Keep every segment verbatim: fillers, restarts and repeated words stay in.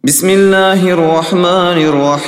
بسم الله الرحمن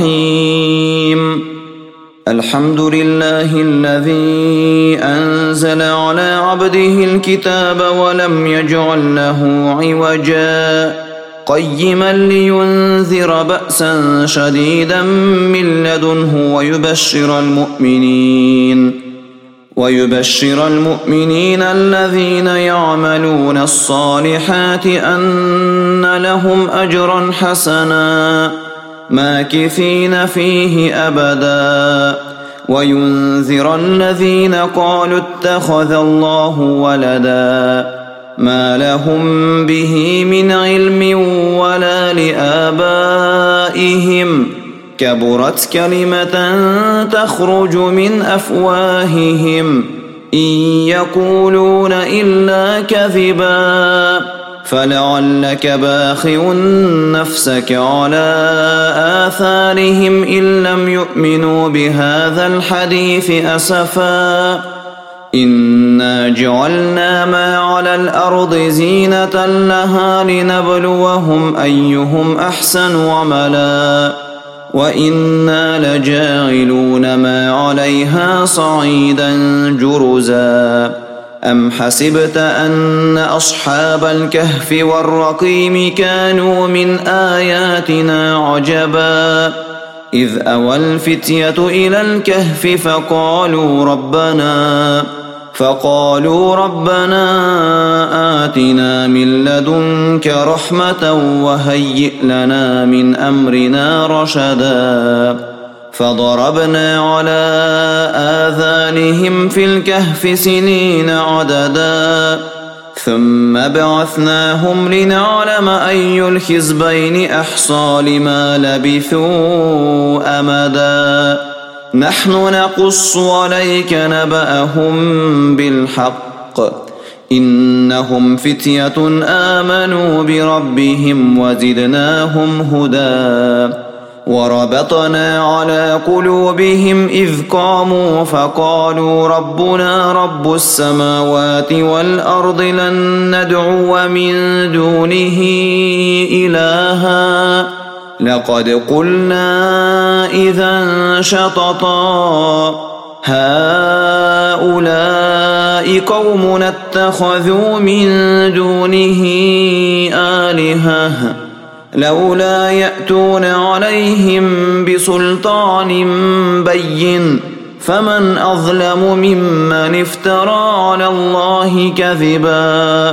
الرحيم. الحمد لله الذي أنزل على عبده الكتاب ولم يجعل له عوجا قيما لينذر بأسا شديدا من لدنه ويبشر المؤمنين ويبشر المؤمنين الذين يعملون الصالحات أن لهم أجرا حسنا ماكثين فيه أبدا وينذر الذين قالوا اتخذ الله ولدا ما لهم به من علم ولا لآبائهم كبرت كلمة تخرج من أفواههم إن يقولون إلا كذبا فلعلك باخع نفسك على آثارهم إن لم يؤمنوا بهذا الحديث أسفا إنا جعلنا ما على الأرض زينة لها لنبلوهم أيهم أحسن عملا وإنا لجاعلون ما عليها صعيدا جرزا أم حسبت أن أصحاب الكهف والرقيم كانوا من آياتنا عجبا إذ أوى الفتية إلى الكهف فقالوا ربنا فقالوا ربنا آتنا من لدنك رحمة وهيئ لنا من أمرنا رشدا فضربنا على آذانهم في الكهف سنين عددا ثم بعثناهم لنعلم أي الحزبين أحصى لما لبثوا أمدا نحن نقص عليك نبأهم بالحق إنهم فتية آمنوا بربهم وزدناهم هدى وربطنا على قلوبهم إذ قاموا فقالوا ربنا رب السماوات والأرض لن ندعو من دونه إلها لقد قلنا إذا شططا هؤلاء قوم اتخذوا من دونه آلهة لولا يأتون عليهم بسلطان بين فمن أظلم ممن افترى على الله كذبا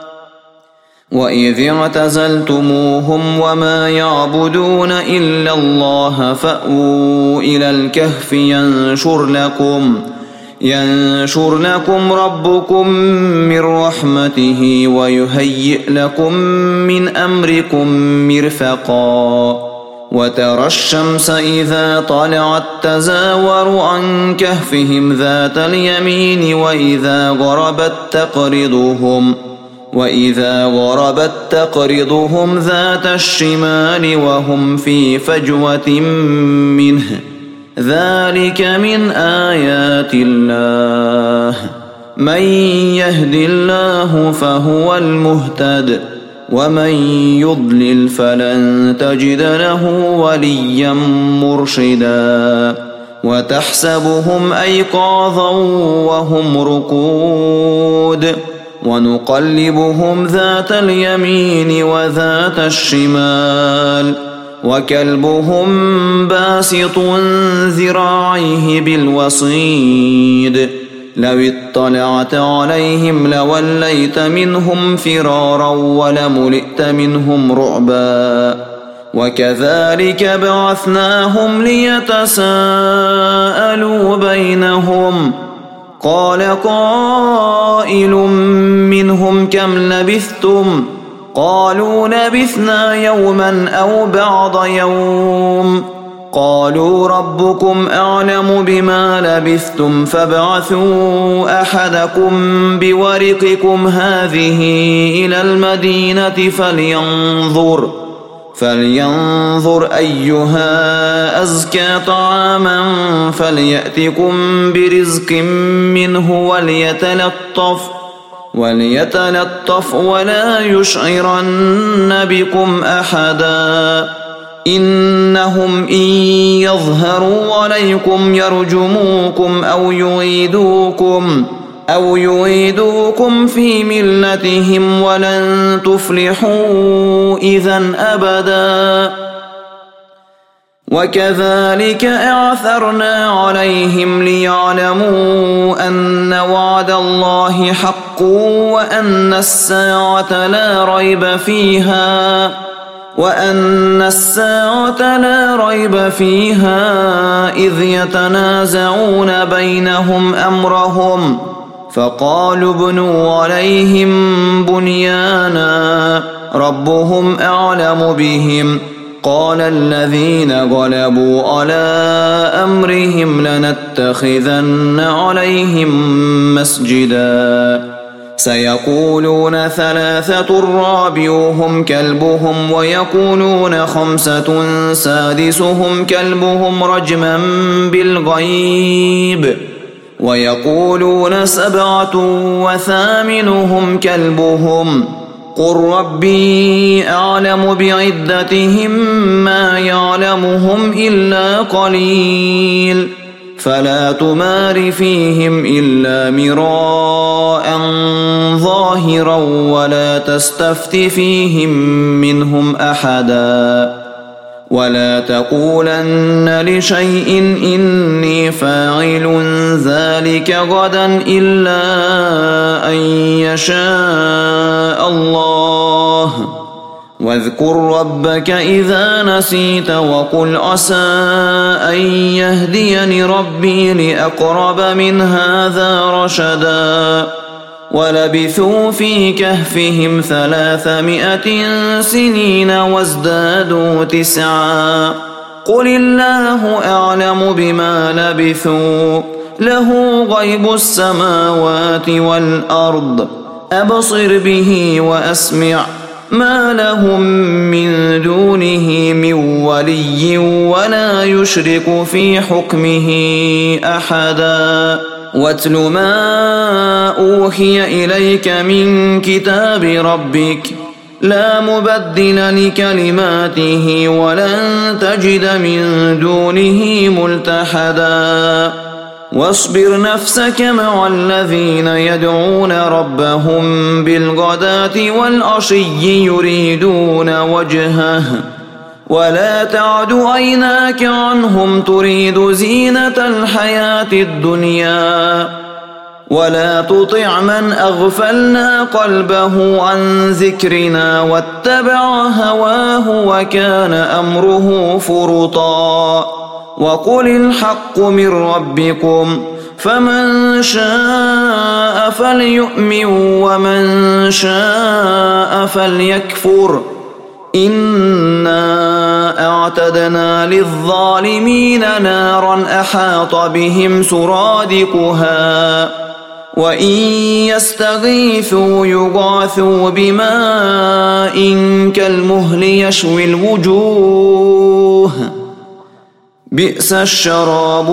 وإذ اعتزلتموهم وما يعبدون إلا الله فأووا إلى الكهف ينشر لكم ينشر لكم ربكم من رحمته ويهيئ لكم من أمركم مرفقا وترى الشمس إذا طلعت تزاور عن كهفهم ذات اليمين وإذا غربت تقرضهم وإذا غربت تقرضهم ذات الشمال وهم في فجوة منه ذلك من آيات الله من يهد الله فهو المهتد ومن يضلل فلن تجد له وليا مرشدا وتحسبهم أيقاظا وهم رقود ونقلبهم ذات اليمين وذات الشمال وكلبهم باسط ذراعيه بالوصيد لو اطلعت عليهم لوليت منهم فرارا ولملئت منهم رعبا وكذلك بعثناهم ليتساءلوا بينهم قال قائل منهم كم لبثتم قالوا لبثنا يوما أو بعض يوم قالوا ربكم أعلم بما لبثتم فابعثوا أحدكم بورقكم هذه إلى المدينة فلينظر فلينظر أيها أزكى طعاما فليأتكم برزق منه وليتلطف وليتلطف ولا يشعرن بكم أحدا إنهم إن يظهروا عليكم يرجموكم أو يعيدوكم أو يعيدوكم في ملتهم ولن تفلحوا إذن أبدا وكذلك أعثرنا عليهم ليعلموا أن وعد الله حق وأن الساعة لا ريب فيها وأن الساعة لا ريب فيها إذ يتنازعون بينهم أمرهم فقالوا ابنوا عليهم بنيانا ربهم أعلم بهم قال الذين غلبوا على أمرهم لنتخذن عليهم مسجدا سيقولون ثلاثة رابعهم كلبهم ويقولون خمسة سادسهم كلبهم رجما بالغيب ويقولون سبعة وثامنهم كلبهم قل ربي أعلم بعدتهم ما يعلمهم إلا قليل فلا تمار فيهم إلا مراء ظاهرا ولا تستفت فيهم منهم أحدا ولا تقولن لشيء إني فاعل ذلك غدا إلا أن يشاء الله واذكر ربك إذا نسيت وقل عسى أن يهديني ربي لأقرب من هذا رشدا ولبثوا في كهفهم ثلاثمائة سنين وازدادوا تسعا قل الله أعلم بما لبثوا له غيب السماوات والأرض أبصر به وأسمع ما لهم من دونه من ولي ولا يشرك في حكمه أحدا واتل ما أوحي إليك من كتاب ربك لا مبدل لكلماته ولن تجد من دونه ملتحدا واصبر نفسك مع الذين يدعون ربهم بالغداة والعشي يريدون وجهه ولا تعد عيناك عنهم تريد زينة الحياة الدنيا ولا تطع من أغفلنا قلبه عن ذكرنا واتبع هواه وكان أمره فرطا وقل الحق من ربكم فمن شاء فليؤمن ومن شاء فليكفر إنا أعتدنا للظالمين نارا أحاط بهم سرادقها وإن يستغيثوا يغاثوا بماء كالمهل يشوي الوجوه بئس الشراب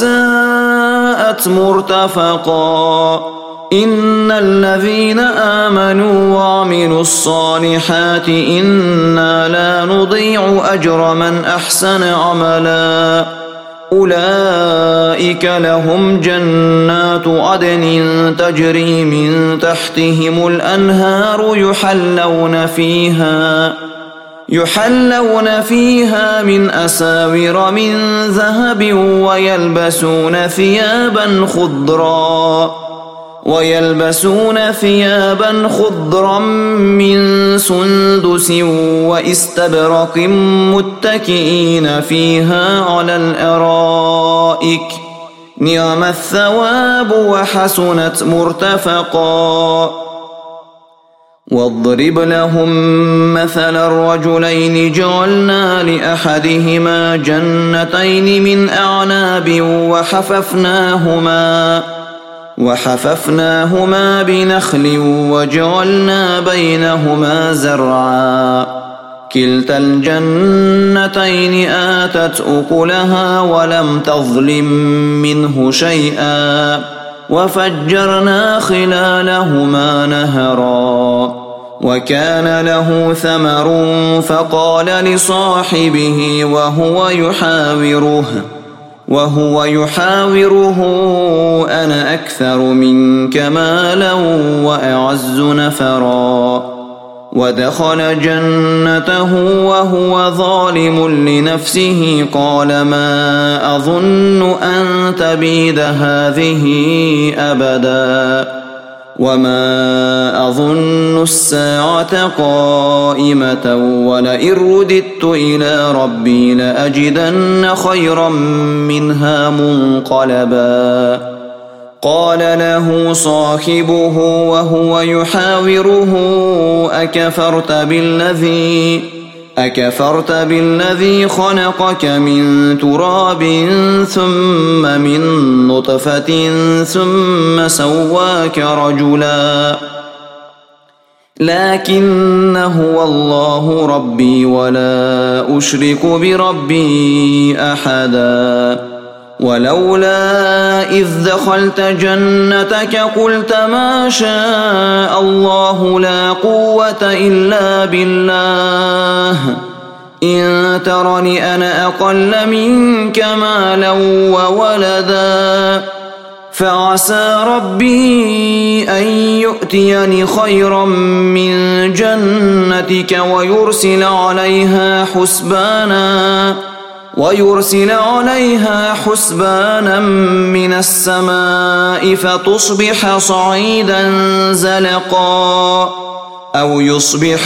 وساءت مرتفقا إن الذين آمنوا وعملوا الصالحات إنا لا نضيع أجر من أحسن عملا أولئك لهم جنات عدن تجري من تحتهم الأنهار يحلون فيها يحلون فيها من أساور من ذهب ويلبسون ثيابا خضرا ويلبسون ثيابا خضرا من سندس واستبرق متكئين فيها على الأرائك نعم الثواب وحسنت مرتفقا واضرب لهم مثل الرجلين جعلنا لأحدهما جنتين من أعناب وحففناهما وحففناهما بنخل وجعلنا بينهما زرعا كلتا الجنتين آتت أكلها ولم تظلم منه شيئا وفجرنا خلالهما نهرا وكان له ثمر فقال لصاحبه وهو يحاوره وهو يحاوره أنا أكثر منك مالا وأعز نفرا ودخل جنته وهو ظالم لنفسه قال ما أظن أن تبيد هذه أبدا وما أظن الساعة قائمة ولئن رددت إلى ربي لأجدن خيرا منها منقلبا قال له صاحبه وهو يحاوره أكفرت بالذي أكفرت بالذي خلقك من تراب ثم من نطفة ثم سواك رجلا لكن هو الله ربي ولا أشرك بربي أحدا ولولا إذ دخلت جنتك قلت ما شاء الله لا قوة إلا بالله إن ترني أنا أقل منك مالا وولدا فعسى ربي أن يؤتيني خيرا من جنتك ويرسل عليها حسبانا ويرسل عليها حسبانا من السماء فتصبح صعيدا زلقا أو يصبح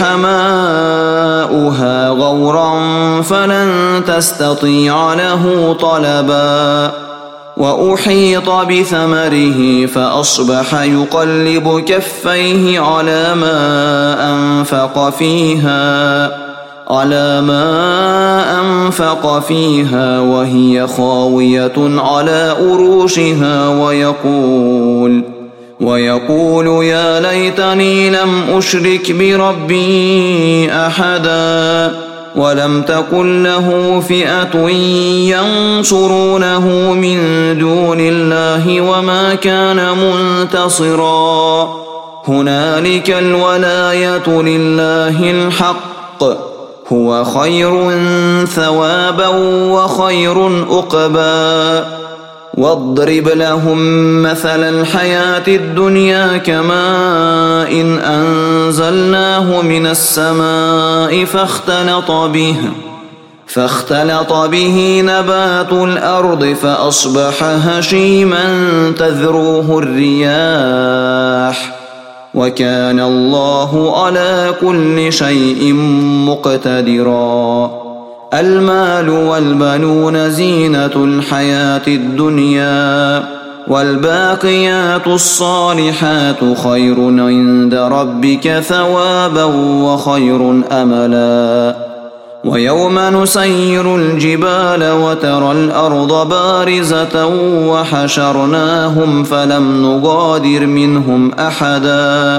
ماؤها غورا فلن تستطيع له طلبا وأحيط بثمره فأصبح يقلب كفيه على ما أنفق فيها على ما أنفق فيها وهي خاوية على أروشها ويقول ويقول يا ليتني لم أشرك بربي أحدا ولم تكن له فئة ينصرونه من دون الله وما كان منتصرا هنالك الولاية لله الحق هو خير ثوابا وخير عقبا واضرب لهم مثل الحياة الدنيا كماء إن أنزلناه من السماء فاختلط به فاختلط به نبات الأرض فأصبح هشيما تذروه الرياح وكان الله على كل شيء مقتدرا المال والبنون زينة الحياة الدنيا والباقيات الصالحات خير عند ربك ثوابا وخير أملا ويوم نسير الجبال وترى الأرض بارزة وحشرناهم فلم نغادر منهم أحدا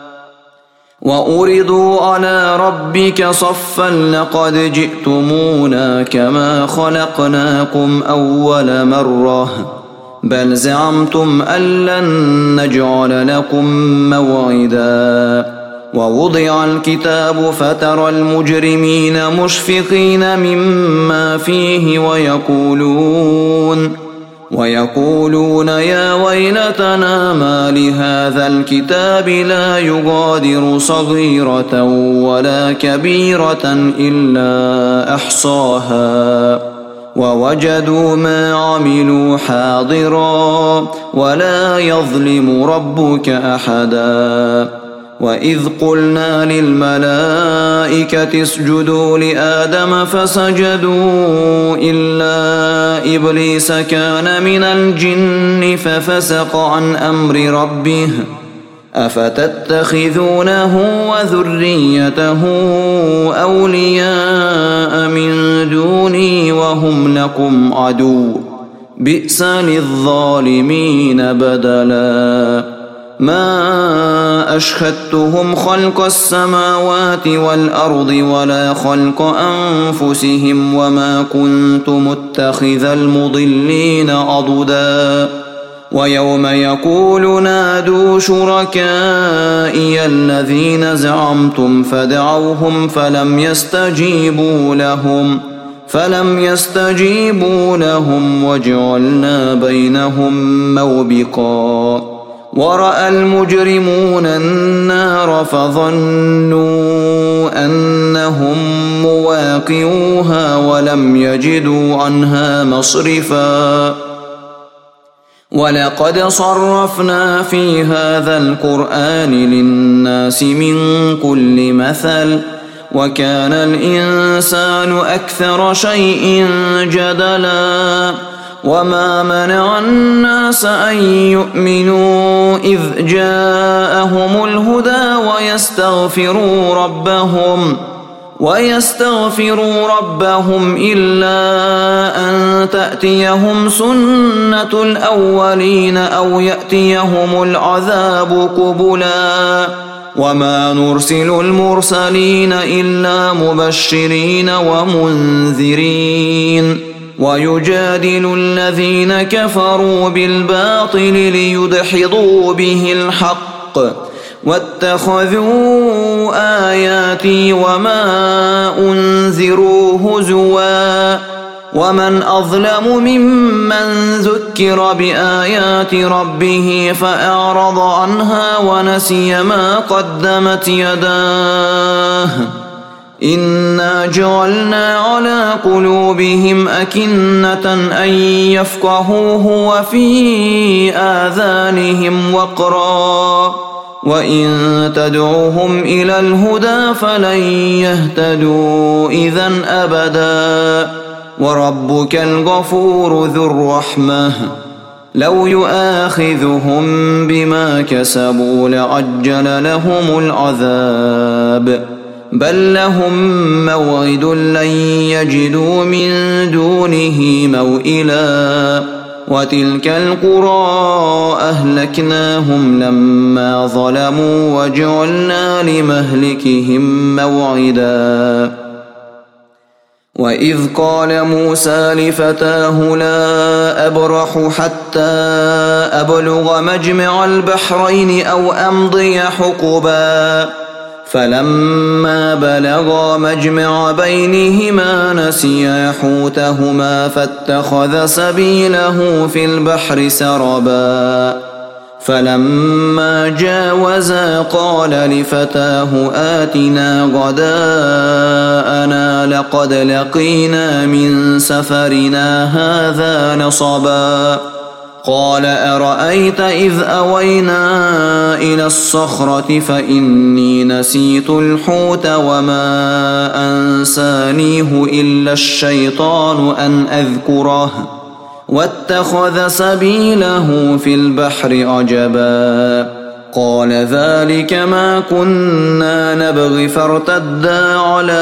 وأردوا على ربك صفا لقد جئتمونا كما خلقناكم أول مرة بل زعمتم أن لن نجعل لكم موعدا ووضع الكتاب فترى المجرمين مشفقين مما فيه ويقولون ويقولون يا ويلتنا ما لهذا الكتاب لا يغادر صغيرة ولا كبيرة إلا أحصاها ووجدوا ما عملوا حاضرا ولا يظلم ربك أحدا وإذ قلنا للملائكة اسجدوا لآدم فسجدوا إلا إبليس كان من الجن ففسق عن أمر ربه أفتتخذونه وذريته أولياء من دوني وهم لكم عدو بئس للظالمين بدلا ما أشهدتهم خلق السماوات والأرض ولا خلق أنفسهم وما كنت متخذ المضلين عضدا ويوم يقول نادوا شركائي الذين زعمتم فدعوهم فلم يستجيبوا لهم فلم يستجيبوا لهم وجعلنا بينهم موبقا ورأى المجرمون النار فظنوا أنهم مواقعوها ولم يجدوا عنها مصرفا ولقد صرفنا في هذا القرآن للناس من كل مثل وكان الإنسان أكثر شيء جدلا وما منع الناس أن يؤمنوا إذ جاءهم الهدى ويستغفروا ربهم ويستغفروا ربهم إلا أن تأتيهم سنة الأولين أو يأتيهم العذاب قبلا وما نرسل المرسلين إلا مبشرين ومنذرين ويجادل الذين كفروا بالباطل ليدحضوا به الحق واتخذوا آياتي وما أنذروا هزوا ومن أظلم ممن ذكر بآيات ربه فأعرض عنها ونسي ما قدمت يداه إنا جعلنا على قلوبهم أكنة أن يفقهوه وفي آذانهم وقرا وإن تدعوهم إلى الهدى فلن يهتدوا إذن أبدا وربك الغفور ذو الرحمة لو يؤاخذهم بما كسبوا لعجل لهم العذاب بل لهم موعد لن يجدوا من دونه موئلا وتلك القرى أهلكناهم لما ظلموا وجعلنا لمهلكهم موعدا وإذ قال موسى لفتاه لا أبرح حتى أبلغ مجمع البحرين أو أمضي حقبا فلما بلغا مجمع بينهما نسيا حوتهما فاتخذ سبيله في البحر سربا فلما جاوزا قال لفتاه آتنا غداءنا لقد لقينا من سفرنا هذا نصبا قال أرأيت إذ أوينا إلى الصخرة فإني نسيت الحوت وما أنسانيه إلا الشيطان أن أذكره واتخذ سبيله في البحر عجبا قال ذلك ما كنا نبغي فارتدا على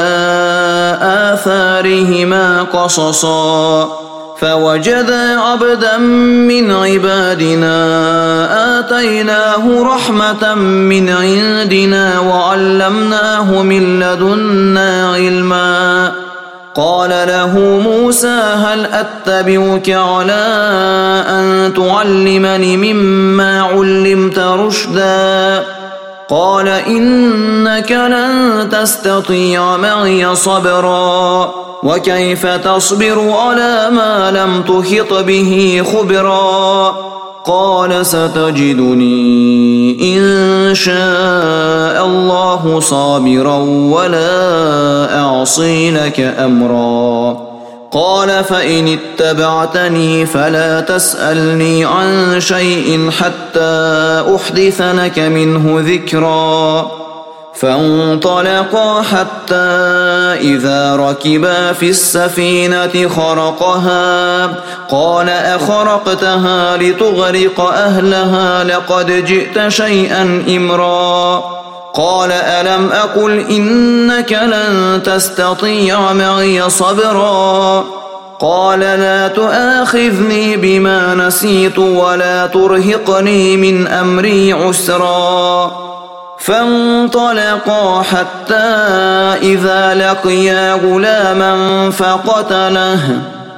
آثارهما قصصا فوجدا عبدا من عبادنا آتيناه رحمة من عندنا وعلمناه من لدنا علما قال له موسى هل أتبعك على أن تعلمني مما علمت رشدا قال إنك لن تستطيع معي صبرا وكيف تصبر على ما لم تحط به خبرا قال ستجدني إن شاء الله صابرا ولا أعصي لك أمرا قال فإن اتبعتني فلا تسألني عن شيء حتى أحدث لك منه ذكرا فانطلقا حتى إذا ركبا في السفينة خرقها قال أخرقتها لتغرق أهلها لقد جئت شيئا إمرا قال ألم أقل إنك لن تستطيع معي صبرا قال لا تؤاخذني بما نسيت ولا ترهقني من أمري عسرا فانطلقا حتى إذا لقيا غلاما فقتله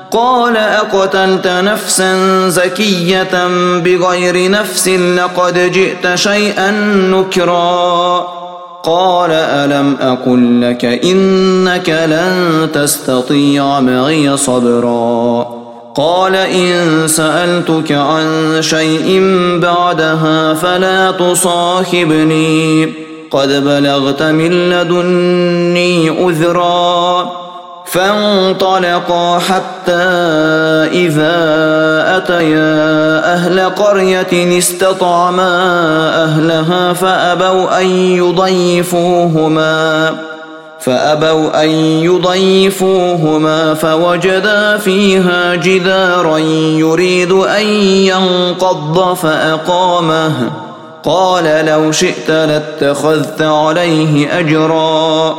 قال أقتلت نفسا زكية بغير نفس لقد جئت شيئا نكرا قال ألم أقل لك إنك لن تستطيع معي صبرا قال إن سألتك عن شيء بعدها فلا تصاحبني قد بلغت من لدني عذرا فانطلقا حتى إذا أتيا أهل قرية استطعما أهلها فأبوا أن يضيفوهما فأبوا أن يضيفوهما فوجدا فيها جدارا يريد أن ينقض فأقامه قال لو شئت لاتخذت عليه أجرا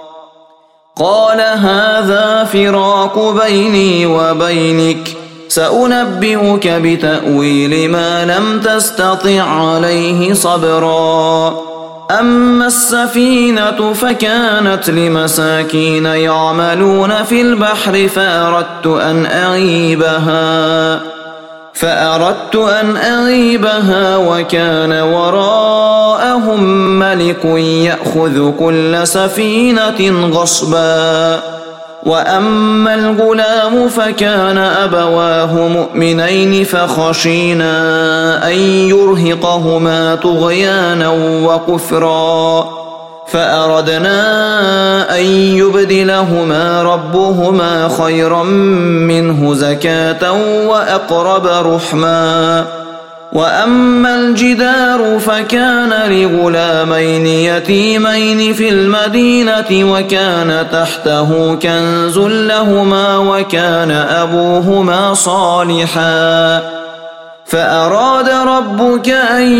قال هذا فراق بيني وبينك سأنبئك بتأويل ما لم تستطع عليه صبرا أما السفينة فكانت لمساكين يعملون في البحر فأردت أن أعيبها فأردت أن أعيبها وكان وراءهم ملك يأخذ كل سفينة غصبا وأما الغلام فكان أبواه مؤمنين فخشينا أن يرهقهما طغيانا وكفرا فأردنا أن يبدلهما ربهما خيرا منه زكاة وأقرب رحما وأما الجدار فكان لغلامين يتيمين في المدينة وكان تحته كنز لهما وكان أبوهما صالحا فأراد ربك أن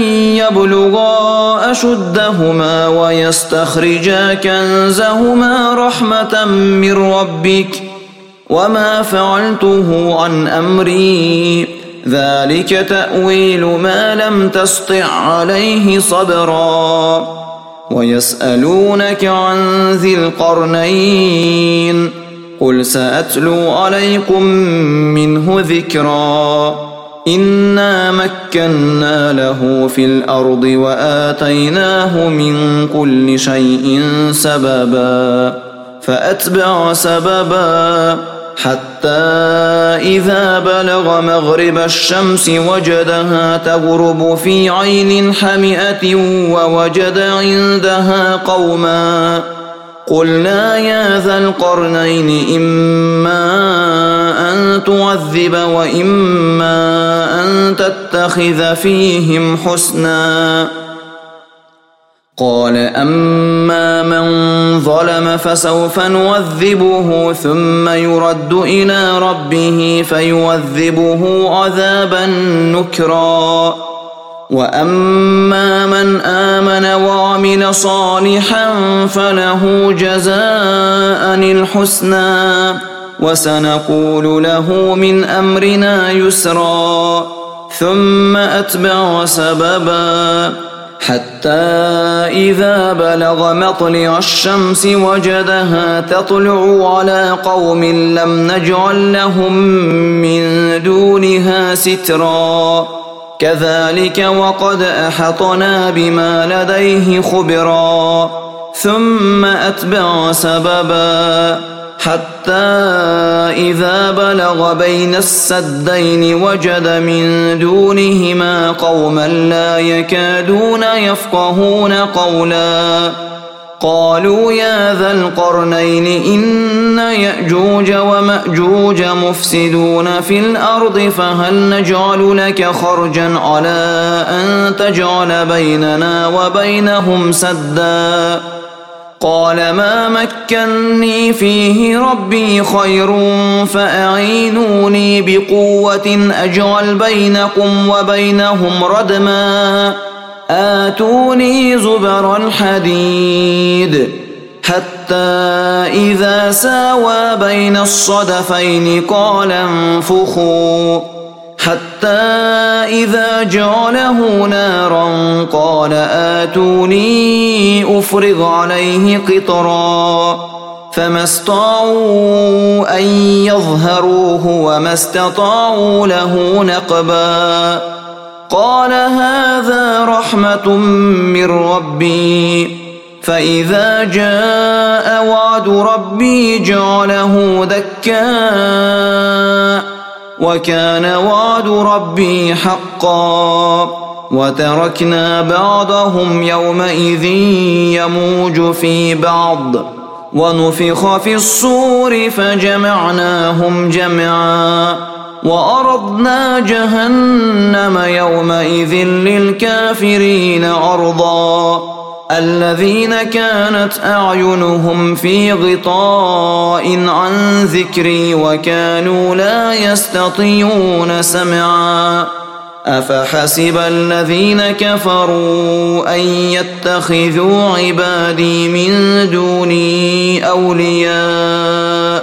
يبلغا أشدهما ويستخرجا كنزهما رحمة من ربك وما فعلته عن أمري ذلك تأويل ما لم تسطع عليه صبرا ويسألونك عن ذي القرنين قل سأتلو عليكم منه ذكرا إنا مكنا له في الأرض وآتيناه من كل شيء سببا فأتبع سببا حتى إذا بلغ مغرب الشمس وجدها تغرب في عين حمئة ووجد عندها قوما قلنا يا ذا القرنين إما أن تعذب وإما أن تتخذ فيهم حسنا قال أما من ظلم فسوف نعذبه ثم يرد إلى ربه فيعذبه عذابا نكرا وأما من آمن وعمل صالحا فله جزاء الحسنى وسنقول له من أمرنا يسرا ثم أتبع سببا حتى إذا بلغ مطلع الشمس وجدها تطلع على قوم لم نجعل لهم من دونها سترا كذلك وقد أحطنا بما لديه خبرا ثم أتبع سببا حتى إذا بلغ بين السدين وجد من دونهما قوما لا يكادون يفقهون قولا قالوا يا ذا القرنين إن يأجوج ومأجوج مفسدون في الأرض فهل نجعل لك خرجا على أن تجعل بيننا وبينهم سدا قال ما مكني فيه ربي خير فأعينوني بقوة أجعل بينكم وبينهم ردما آتوني زبر الحديد حتى إذا ساوى بين الصدفين قال انفخوا حتى إذا جعله نارا قال آتوني أفرغ عليه قطرا فما استطاعوا أن يظهروه وما استطاعوا له نقبا قال هذا رحمة من ربي فإذا جاء وعد ربي جعله دكا وكان وعد ربي حقا وتركنا بعضهم يومئذ يموج في بعض ونفخ في الصور فجمعناهم جمعا وأرضنا جهنم يومئذ للكافرين عرضا الذين كانت أعينهم في غطاء عن ذكري وكانوا لا يستطيعون سمعا أفحسب الذين كفروا أن يتخذوا عبادي من دوني أولياء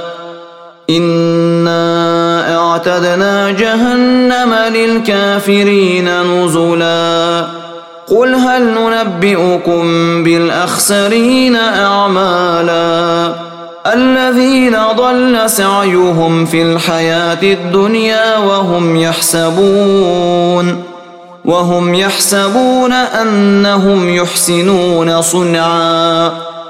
إنا أعتدنا جهنم للكافرين نزلا قل هل ننبئكم بالأخسرين أعمالا الذين ضل سعيهم في الحياة الدنيا وهم يحسبون وهم يحسبون أنهم يحسنون صنعا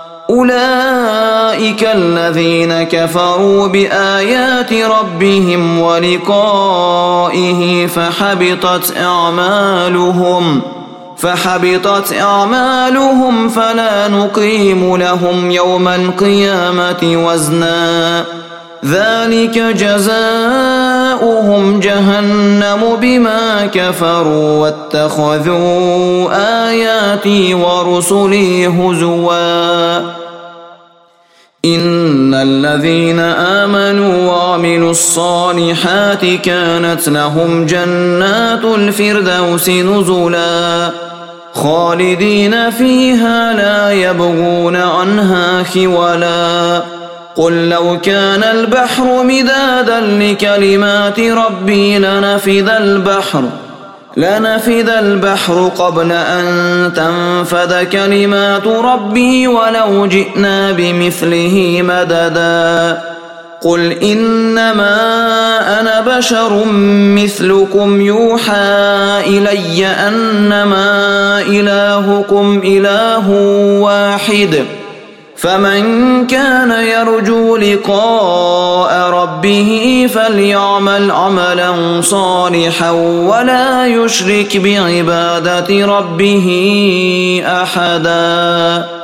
أولئك الذين كفروا بآيات ربهم ولقائه فحبطت أعمالهم فحبطت أعمالهم فلا نقيم لهم يوم القيامة وزنا ذلك جزاؤهم جهنم بما كفروا واتخذوا آياتي ورسلي هزوا إن الذين آمنوا وعملوا الصالحات كانت لهم جنات الفردوس نزلا خالدين فيها لا يبغون عنها حولا قل لو كان البحر مدادا لكلمات ربي لنفذ البحر لنفذ البحر قبل أن تنفذ كلمات ربي ولو جئنا بمثله مددا قل إنما أنا بشر مثلكم يوحى إلي أنما إلهكم إله واحد فمن كان يرجو لقاء ربه فليعمل عملا صالحا ولا يشرك بعبادة ربه أحدا.